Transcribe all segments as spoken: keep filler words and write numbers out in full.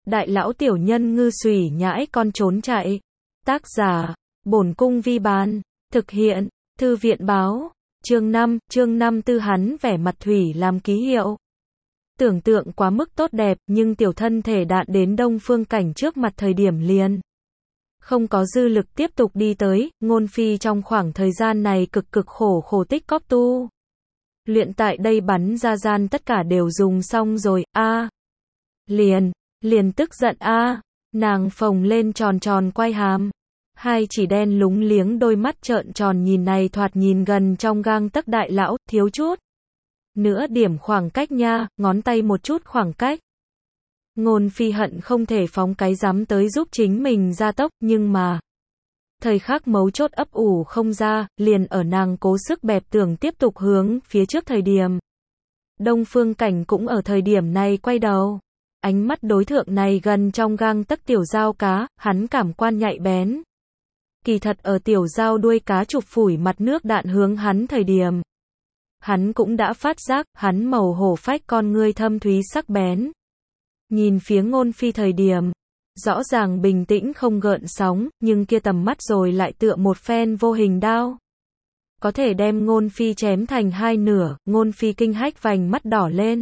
Đại lão tiểu nhân ngư xùy nhãi con trốn chạy. Tác giả, Bổn Cung Vi Bán. Thực hiện, Thư viện báo. Chương năm, chương năm tư hắn vẻ mặt thủy làm ký hiệu. Tưởng tượng quá mức tốt đẹp, nhưng tiểu thân thể đạn đến Đông Phương Cảnh trước mặt thời điểm liền. Không có dư lực tiếp tục đi tới, Ngôn Phi trong khoảng thời gian này cực cực khổ khổ tích cóp tu. Luyện tại đây bắn ra gian tất cả đều dùng xong rồi, a à. Liền, liền tức giận a à. Nàng phồng lên tròn tròn quai hàm. Hai chỉ đen lúng liếng đôi mắt trợn tròn nhìn này thoạt nhìn gần trong gang tấc đại lão, thiếu chút nữa điểm khoảng cách nha, ngón tay một chút khoảng cách. Ngôn Phi hận không thể phóng cái dám tới giúp chính mình ra tốc, nhưng mà thời khắc mấu chốt ấp ủ không ra, liền ở nàng cố sức bẹp tưởng tiếp tục hướng phía trước thời điểm. Đông Phương Cảnh cũng ở thời điểm này quay đầu. Ánh mắt đối thượng này gần trong gang tấc tiểu dao cá, hắn cảm quan nhạy bén. Kỳ thật ở tiểu dao đuôi cá chụp phủi mặt nước đạn hướng hắn thời điểm. Hắn cũng đã phát giác, hắn màu hổ phách con ngươi thâm thúy sắc bén. Nhìn phía Ngôn Phi thời điểm, rõ ràng bình tĩnh không gợn sóng, nhưng kia tầm mắt rồi lại tựa một phen vô hình đao. Có thể đem Ngôn Phi chém thành hai nửa, Ngôn Phi kinh hách vành mắt đỏ lên.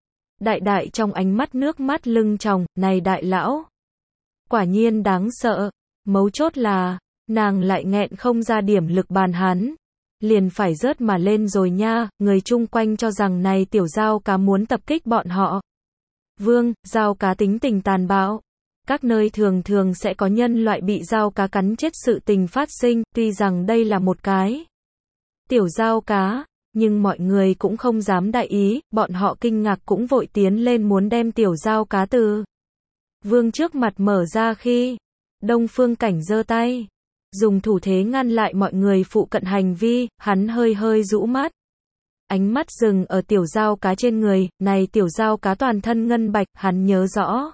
Đại đại trong ánh mắt nước mắt lưng tròng, này đại lão. Quả nhiên đáng sợ, mấu chốt là, nàng lại nghẹn không ra điểm lực bàn hắn. Liền phải rớt mà lên rồi nha, người chung quanh cho rằng này tiểu dao cá muốn tập kích bọn họ. Vương, dao cá tính tình tàn bạo. Các nơi thường thường sẽ có nhân loại bị dao cá cắn chết sự tình phát sinh, tuy rằng đây là một cái tiểu dao cá, nhưng mọi người cũng không dám đại ý, bọn họ kinh ngạc cũng vội tiến lên muốn đem tiểu dao cá từ Vương trước mặt mở ra khi Đông Phương Cảnh giơ tay, dùng thủ thế ngăn lại mọi người phụ cận hành vi, hắn hơi hơi rũ mắt. Ánh mắt dừng ở tiểu dao cá trên người, này tiểu dao cá toàn thân ngân bạch, hắn nhớ rõ.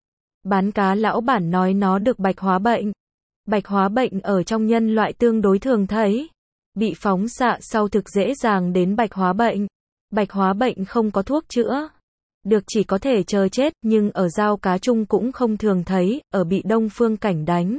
Bán cá lão bản nói nó được bạch hóa bệnh. Bạch hóa bệnh ở trong nhân loại tương đối thường thấy. Bị phóng xạ sau thực dễ dàng đến bạch hóa bệnh. Bạch hóa bệnh không có thuốc chữa. Được chỉ có thể chờ chết, nhưng ở dao cá chung cũng không thường thấy, ở bị Đông Phương Cảnh đánh.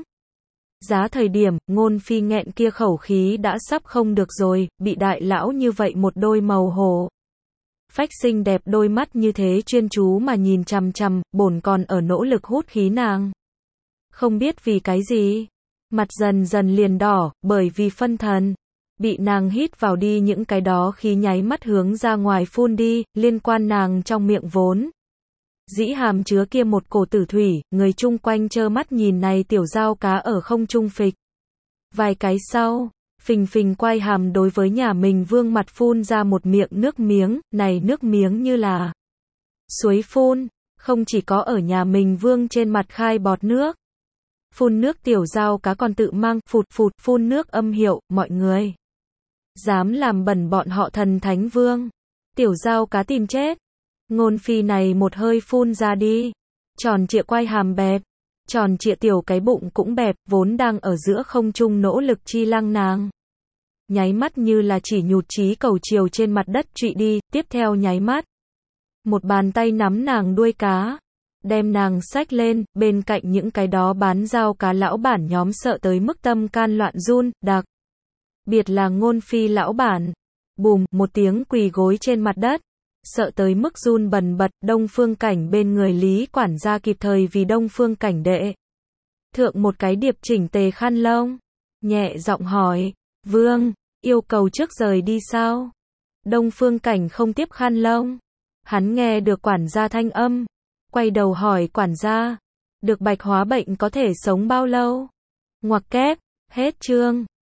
Giá thời điểm, Ngôn Phi nghẹn kia khẩu khí đã sắp không được rồi, bị đại lão như vậy một đôi màu hồ phách xinh đẹp đôi mắt như thế chuyên chú mà nhìn chằm chằm, bổn còn ở nỗ lực hút khí nàng. Không biết vì cái gì, mặt dần dần liền đỏ, bởi vì phân thần. Bị nàng hít vào đi những cái đó khí nháy mắt hướng ra ngoài phun đi, liên quan nàng trong miệng vốn dĩ hàm chứa kia một cổ tử thủy, người chung quanh trơ mắt nhìn này tiểu dao cá ở không trung phịch. Vài cái sau, phình phình quay hàm đối với nhà mình vương mặt phun ra một miệng nước miếng, này nước miếng như là suối phun, không chỉ có ở nhà mình vương trên mặt khai bọt nước. Phun nước tiểu dao cá còn tự mang phụt phụt phun nước âm hiệu, mọi người dám làm bẩn bọn họ thần thánh vương. Tiểu dao cá tìm chết. Ngôn Phi này một hơi phun ra đi. Tròn trịa quai hàm bẹp. Tròn trịa tiểu cái bụng cũng bẹp, vốn đang ở giữa không trung nỗ lực chi lăng nàng. Nháy mắt như là chỉ nhụt chí cầu chiều trên mặt đất trụy đi, tiếp theo nháy mắt. Một bàn tay nắm nàng đuôi cá. Đem nàng xách lên, bên cạnh những cái đó bán dao cá lão bản nhóm sợ tới mức tâm can loạn run, đặc biệt là Ngôn Phi lão bản. Bùm, một tiếng quỳ gối trên mặt đất. Sợ tới mức run bần bật, Đông Phương Cảnh bên người Lý quản gia kịp thời vì Đông Phương Cảnh đệ thượng một cái điệp chỉnh tề khăn lông, nhẹ giọng hỏi, vương, yêu cầu trước rời đi sao? Đông Phương Cảnh không tiếp khăn lông, hắn nghe được quản gia thanh âm, quay đầu hỏi quản gia, được bạch hóa bệnh có thể sống bao lâu? Ngoặc kép, hết chương.